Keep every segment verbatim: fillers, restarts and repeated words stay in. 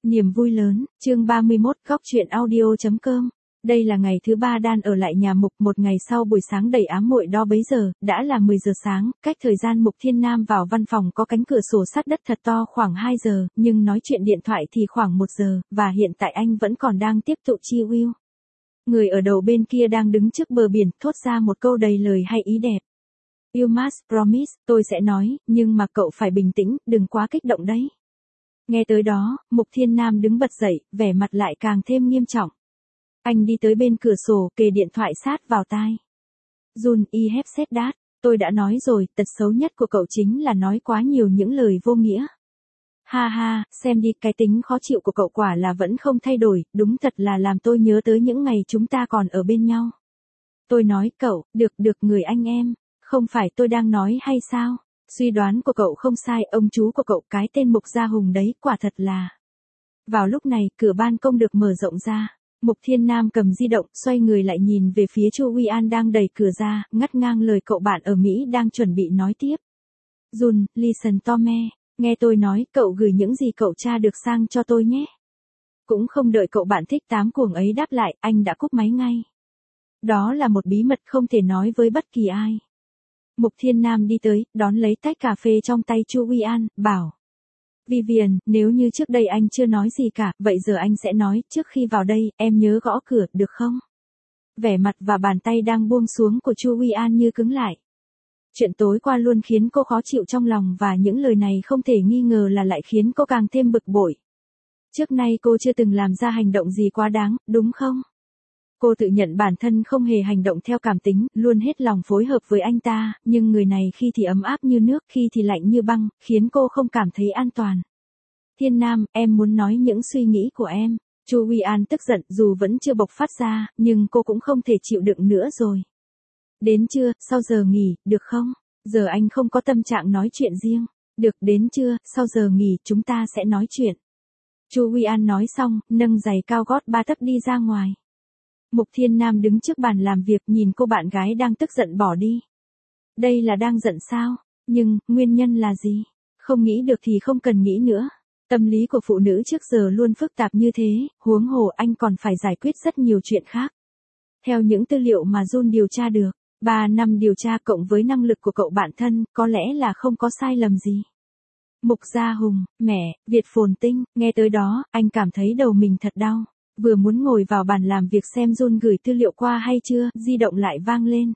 Niềm vui lớn, chương ba mươi mốt, góc truyện audio chấm com. Đây là ngày thứ ba Đan ở lại nhà Mục, một ngày sau buổi sáng đầy ám muội đó bấy giờ, đã là mười giờ sáng, cách thời gian Mục Thiên Nam vào văn phòng có cánh cửa sổ sắt đất thật to khoảng hai giờ, nhưng nói chuyện điện thoại thì khoảng một giờ, và hiện tại anh vẫn còn đang tiếp tục chill yêu. Người ở đầu bên kia đang đứng trước bờ biển, thốt ra một câu đầy lời hay ý đẹp. You must promise, tôi sẽ nói, nhưng mà cậu phải bình tĩnh, đừng quá kích động đấy. Nghe tới đó, Mục Thiên Nam đứng bật dậy, vẻ mặt lại càng thêm nghiêm trọng. Anh đi tới bên cửa sổ, kề điện thoại sát vào tai. Jun, I have said that. Tôi đã nói rồi, tật xấu nhất của cậu chính là nói quá nhiều những lời vô nghĩa. Ha ha, xem đi, cái tính khó chịu của cậu quả là vẫn không thay đổi, đúng thật là làm tôi nhớ tới những ngày chúng ta còn ở bên nhau. Tôi nói cậu, được được người anh em, không phải tôi đang nói hay sao? Suy đoán của cậu không sai, ông chú của cậu, cái tên Mục Gia Hùng đấy, quả thật là. Vào lúc này, cửa ban công được mở rộng ra. Mục Thiên Nam cầm di động, xoay người lại nhìn về phía Chu Uy An đang đẩy cửa ra, ngắt ngang lời cậu bạn ở Mỹ đang chuẩn bị nói tiếp. Jun, listen to me, nghe tôi nói, cậu gửi những gì cậu tra được sang cho tôi nhé. Cũng không đợi cậu bạn thích tám cuồng ấy đáp lại, anh đã cúp máy ngay. Đó là một bí mật không thể nói với bất kỳ ai. Mục Thiên Nam đi tới, đón lấy tách cà phê trong tay Chu Uy An, bảo. Vivian, nếu như trước đây anh chưa nói gì cả, vậy giờ anh sẽ nói, trước khi vào đây, em nhớ gõ cửa, được không? Vẻ mặt và bàn tay đang buông xuống của Chu Uy An như cứng lại. Chuyện tối qua luôn khiến cô khó chịu trong lòng và những lời này không thể nghi ngờ là lại khiến cô càng thêm bực bội. Trước nay cô chưa từng làm ra hành động gì quá đáng, đúng không? Cô tự nhận bản thân không hề hành động theo cảm tính, luôn hết lòng phối hợp với anh ta, nhưng người này khi thì ấm áp như nước, khi thì lạnh như băng, khiến cô không cảm thấy an toàn. Thiên Nam, em muốn nói những suy nghĩ của em. Chu Uy An tức giận, dù vẫn chưa bộc phát ra, nhưng cô cũng không thể chịu đựng nữa rồi. Đến trưa, sau giờ nghỉ, được không? Giờ anh không có tâm trạng nói chuyện riêng. Được, đến trưa, sau giờ nghỉ, chúng ta sẽ nói chuyện. Chu Uy An nói xong, nâng giày cao gót ba tấc đi ra ngoài. Mục Thiên Nam đứng trước bàn làm việc nhìn cô bạn gái đang tức giận bỏ đi. Đây là đang giận sao? Nhưng, nguyên nhân là gì? Không nghĩ được thì không cần nghĩ nữa. Tâm lý của phụ nữ trước giờ luôn phức tạp như thế, huống hồ anh còn phải giải quyết rất nhiều chuyện khác. Theo những tư liệu mà Jun điều tra được, ba năm điều tra cộng với năng lực của cậu bạn thân, có lẽ là không có sai lầm gì. Mục Gia Hùng, mẹ, Việt Phồn Tinh, nghe tới đó, anh cảm thấy đầu mình thật đau. Vừa muốn ngồi vào bàn làm việc xem Jun gửi tư liệu qua hay chưa, di động lại vang lên.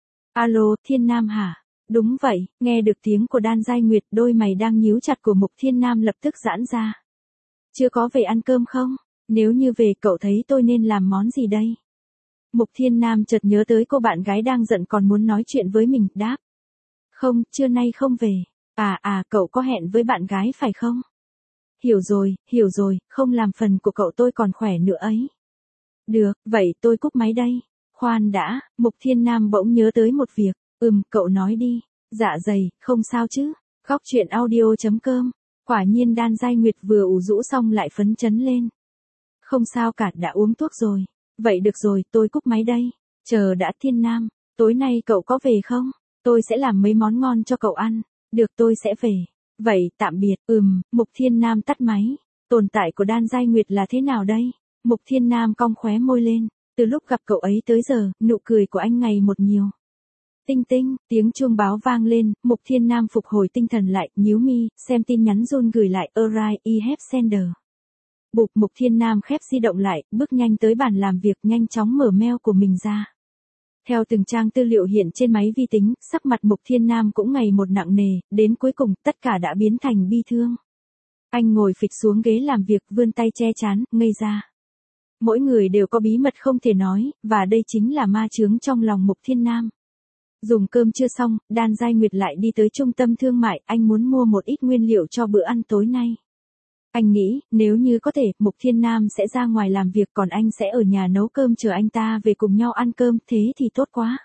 Alo, Thiên Nam hả? Đúng vậy, nghe được tiếng của Đan Giai Nguyệt, đôi mày đang nhíu chặt của Mục Thiên Nam lập tức giãn ra. Chưa có về ăn cơm không? Nếu như về, cậu thấy tôi nên làm món gì đây? Mục Thiên Nam chợt nhớ tới cô bạn gái đang giận còn muốn nói chuyện với mình, đáp. Không, trưa nay không về. À à, cậu có hẹn với bạn gái phải không? Hiểu rồi, hiểu rồi, không làm phần của cậu tôi còn khỏe nữa ấy. Được, vậy tôi cúp máy đây. Khoan đã, Mục Thiên Nam bỗng nhớ tới một việc. Ừm, cậu nói đi. Dạ dày, không sao chứ. Góc truyện audio chấm com. Quả nhiên Đan Giai Nguyệt vừa ủ rũ xong lại phấn chấn lên. Không sao cả, đã uống thuốc rồi. Vậy được rồi, tôi cúp máy đây. Chờ đã Thiên Nam, tối nay cậu có về không? Tôi sẽ làm mấy món ngon cho cậu ăn. Được, tôi sẽ về. Vậy, tạm biệt. Ừm, Mục Thiên Nam tắt máy. Tồn tại của Đan Giai Nguyệt là thế nào đây? Mục Thiên Nam cong khóe môi lên. Từ lúc gặp cậu ấy tới giờ, nụ cười của anh ngày một nhiều. Tinh tinh, tiếng chuông báo vang lên, Mục Thiên Nam phục hồi tinh thần lại, nhíu mi, xem tin nhắn Jun gửi lại, alright, I have sender. Bụp, Mục Thiên Nam khép di động lại, bước nhanh tới bàn làm việc, nhanh chóng mở mail của mình ra. Theo từng trang tư liệu hiện trên máy vi tính, sắc mặt Mục Thiên Nam cũng ngày một nặng nề, đến cuối cùng, tất cả đã biến thành bi thương. Anh ngồi phịch xuống ghế làm việc, vươn tay che chán, ngây ra. Mỗi người đều có bí mật không thể nói, và đây chính là ma chướng trong lòng Mục Thiên Nam. Dùng cơm chưa xong, Đan Giai Nguyệt lại đi tới trung tâm thương mại, anh muốn mua một ít nguyên liệu cho bữa ăn tối nay. Anh nghĩ, nếu như có thể, Mục Thiên Nam sẽ ra ngoài làm việc còn anh sẽ ở nhà nấu cơm chờ anh ta về cùng nhau ăn cơm, thế thì tốt quá.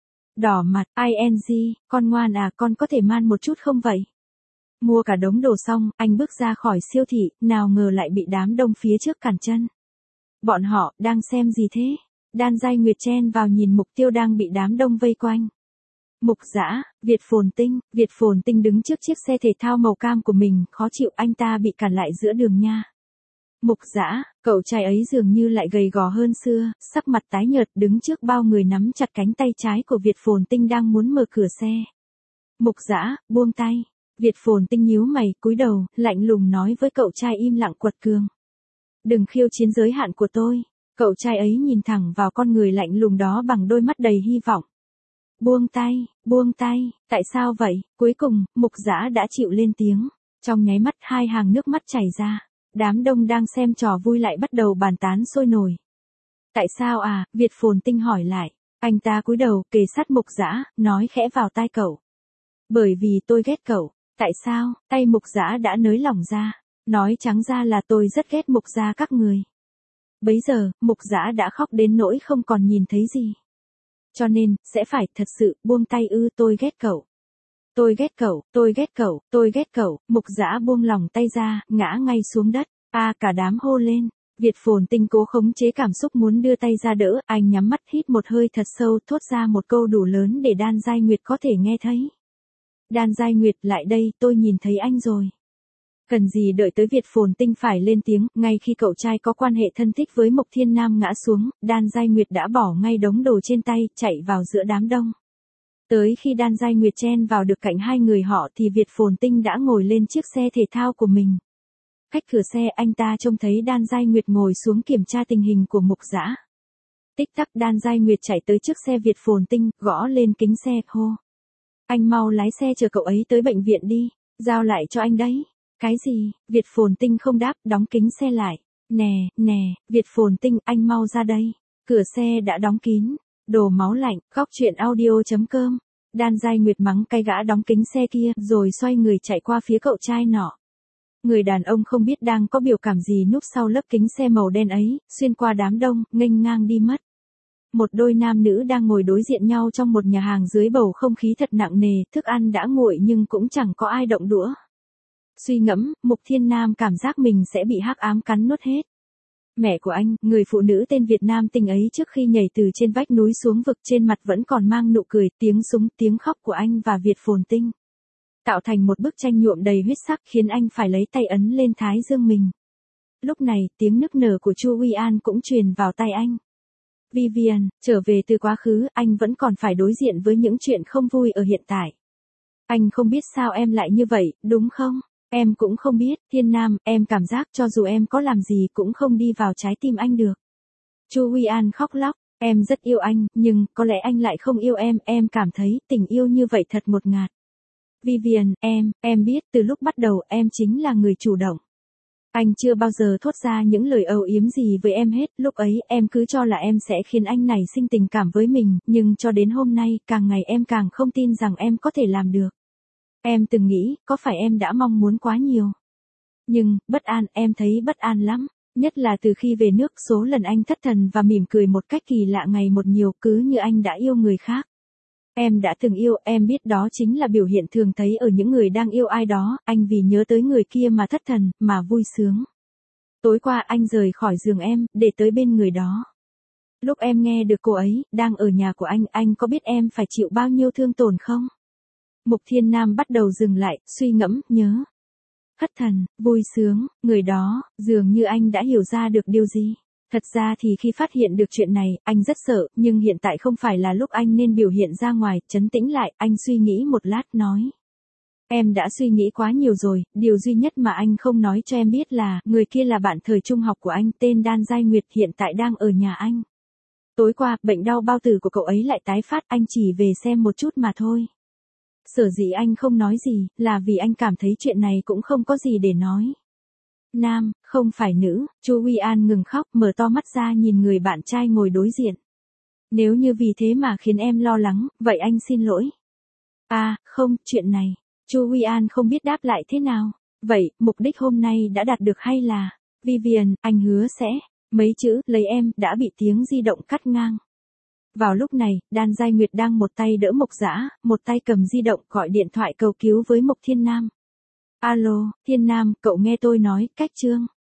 Đỏ mặt, ing, con ngoan à, con có thể man một chút không vậy? Mua cả đống đồ xong, anh bước ra khỏi siêu thị, nào ngờ lại bị đám đông phía trước cản chân. Bọn họ, đang xem gì thế? Đan Giai Nguyệt chen vào nhìn Mục Tiêu đang bị đám đông vây quanh. Mục Dã, Việt Phồn Tinh, Việt Phồn Tinh đứng trước chiếc xe thể thao màu cam của mình, khó chịu, anh ta bị cản lại giữa đường nha. Mục Dã, cậu trai ấy dường như lại gầy gò hơn xưa, sắc mặt tái nhợt đứng trước bao người nắm chặt cánh tay trái của Việt Phồn Tinh đang muốn mở cửa xe. Mục Dã, buông tay. Việt Phồn Tinh nhíu mày, cúi đầu, lạnh lùng nói với cậu trai im lặng quật cường. Đừng khiêu chiến giới hạn của tôi. Cậu trai ấy nhìn thẳng vào con người lạnh lùng đó bằng đôi mắt đầy hy vọng. Buông tay, buông tay, tại sao vậy? Cuối cùng, Mục Dã đã chịu lên tiếng. Trong nháy mắt hai hàng nước mắt chảy ra. Đám đông đang xem trò vui lại bắt đầu bàn tán sôi nổi. Tại sao à? Việt Phồn Tinh hỏi lại. Anh ta cúi đầu, kề sát Mục Dã, nói khẽ vào tai cậu. Bởi vì tôi ghét cậu. Tại sao? Tay Mục Dã đã nới lỏng ra. Nói trắng ra là tôi rất ghét Mục gia các người. Bấy giờ, Mục Dã đã khóc đến nỗi không còn nhìn thấy gì. Cho nên, sẽ phải thật sự buông tay ư. Tôi ghét cậu. Tôi ghét cậu, tôi ghét cậu, tôi ghét cậu. Mục Dã buông lỏng tay ra, ngã ngay xuống đất. A à, cả đám hô lên. Việt Phồn Tinh cố khống chế cảm xúc muốn đưa tay ra đỡ. Anh nhắm mắt hít một hơi thật sâu, thốt ra một câu đủ lớn để Đan Giai Nguyệt có thể nghe thấy. Đan Giai Nguyệt, lại đây, tôi nhìn thấy anh rồi. Cần gì đợi tới Việt Phồn Tinh phải lên tiếng, ngay khi cậu trai có quan hệ thân thích với Mộc Thiên Nam ngã xuống, Đan Giai Nguyệt đã bỏ ngay đống đồ trên tay, chạy vào giữa đám đông. Tới khi Đan Giai Nguyệt chen vào được cạnh hai người họ thì Việt Phồn Tinh đã ngồi lên chiếc xe thể thao của mình. Cách cửa xe anh ta trông thấy Đan Giai Nguyệt ngồi xuống kiểm tra tình hình của Mục Dã. Tích tắc Đan Giai Nguyệt chạy tới trước xe Việt Phồn Tinh, gõ lên kính xe, hô. Anh mau lái xe chờ cậu ấy tới bệnh viện đi, giao lại cho anh đấy. Cái gì? Việt Phồn Tinh không đáp, đóng kính xe lại. Nè, nè, Việt Phồn Tinh, anh mau ra đây. Cửa xe đã đóng kín. Đồ máu lạnh, góc truyện audio chấm com. Đan Giai Nguyệt mắng cay gã đóng kính xe kia, rồi xoay người chạy qua phía cậu trai nọ. Người đàn ông không biết đang có biểu cảm gì núp sau lớp kính xe màu đen ấy, xuyên qua đám đông, nghênh ngang đi mất. Một đôi nam nữ đang ngồi đối diện nhau trong một nhà hàng dưới bầu không khí thật nặng nề, thức ăn đã nguội nhưng cũng chẳng có ai động đũa. Suy ngẫm, Mục Thiên Nam cảm giác mình sẽ bị hắc ám cắn nuốt hết. Mẹ của anh, người phụ nữ tên Việt Nam Tinh ấy trước khi nhảy từ trên vách núi xuống vực trên mặt vẫn còn mang nụ cười, tiếng súng, tiếng khóc của anh và Việt Phồn Tinh. Tạo thành một bức tranh nhuộm đầy huyết sắc khiến anh phải lấy tay ấn lên thái dương mình. Lúc này, tiếng nức nở của Chu Uy An cũng truyền vào tai anh. Vivian, trở về từ quá khứ, anh vẫn còn phải đối diện với những chuyện không vui ở hiện tại. Anh không biết sao em lại như vậy, đúng không? Em cũng không biết, Thiên Nam, em cảm giác cho dù em có làm gì cũng không đi vào trái tim anh được. Chu Huy An khóc lóc, em rất yêu anh, nhưng có lẽ anh lại không yêu em, em cảm thấy tình yêu như vậy thật ngột ngạt. Vivian, em, em biết từ lúc bắt đầu em chính là người chủ động. Anh chưa bao giờ thốt ra những lời âu yếm gì với em hết, lúc ấy em cứ cho là em sẽ khiến anh nảy sinh tình cảm với mình, nhưng cho đến hôm nay, càng ngày em càng không tin rằng em có thể làm được. Em từng nghĩ, có phải em đã mong muốn quá nhiều? Nhưng, bất an, em thấy bất an lắm, nhất là từ khi về nước số lần anh thất thần và mỉm cười một cách kỳ lạ ngày một nhiều, cứ như anh đã yêu người khác. Em đã từng yêu, em biết đó chính là biểu hiện thường thấy ở những người đang yêu ai đó, anh vì nhớ tới người kia mà thất thần, mà vui sướng. Tối qua anh rời khỏi giường em, để tới bên người đó. Lúc em nghe được cô ấy, đang ở nhà của anh, anh có biết em phải chịu bao nhiêu thương tổn không? Mục Thiên Nam bắt đầu dừng lại, suy ngẫm, nhớ. Thất thần, vui sướng, người đó, dường như anh đã hiểu ra được điều gì. Thật ra thì khi phát hiện được chuyện này, anh rất sợ, nhưng hiện tại không phải là lúc anh nên biểu hiện ra ngoài, trấn tĩnh lại, anh suy nghĩ một lát nói. Em đã suy nghĩ quá nhiều rồi, điều duy nhất mà anh không nói cho em biết là, người kia là bạn thời trung học của anh, tên Đan Giai Nguyệt, hiện tại đang ở nhà anh. Tối qua, bệnh đau bao tử của cậu ấy lại tái phát, anh chỉ về xem một chút mà thôi. Sở dĩ anh không nói gì, là vì anh cảm thấy chuyện này cũng không có gì để nói. Nam, không phải nữ, Chu Huy An ngừng khóc, mở to mắt ra nhìn người bạn trai ngồi đối diện. Nếu như vì thế mà khiến em lo lắng, vậy anh xin lỗi. À, không, chuyện này, Chu Huy An không biết đáp lại thế nào. Vậy, mục đích hôm nay đã đạt được hay là, Vivian, anh hứa sẽ, mấy chữ, lấy em, đã bị tiếng di động cắt ngang. Vào lúc này, Đan Giai Nguyệt đang một tay đỡ Mục Dã, một tay cầm di động gọi điện thoại cầu cứu với Mục Thiên Nam. Alo, Thiên Nam, cậu nghe tôi nói, cách Trương.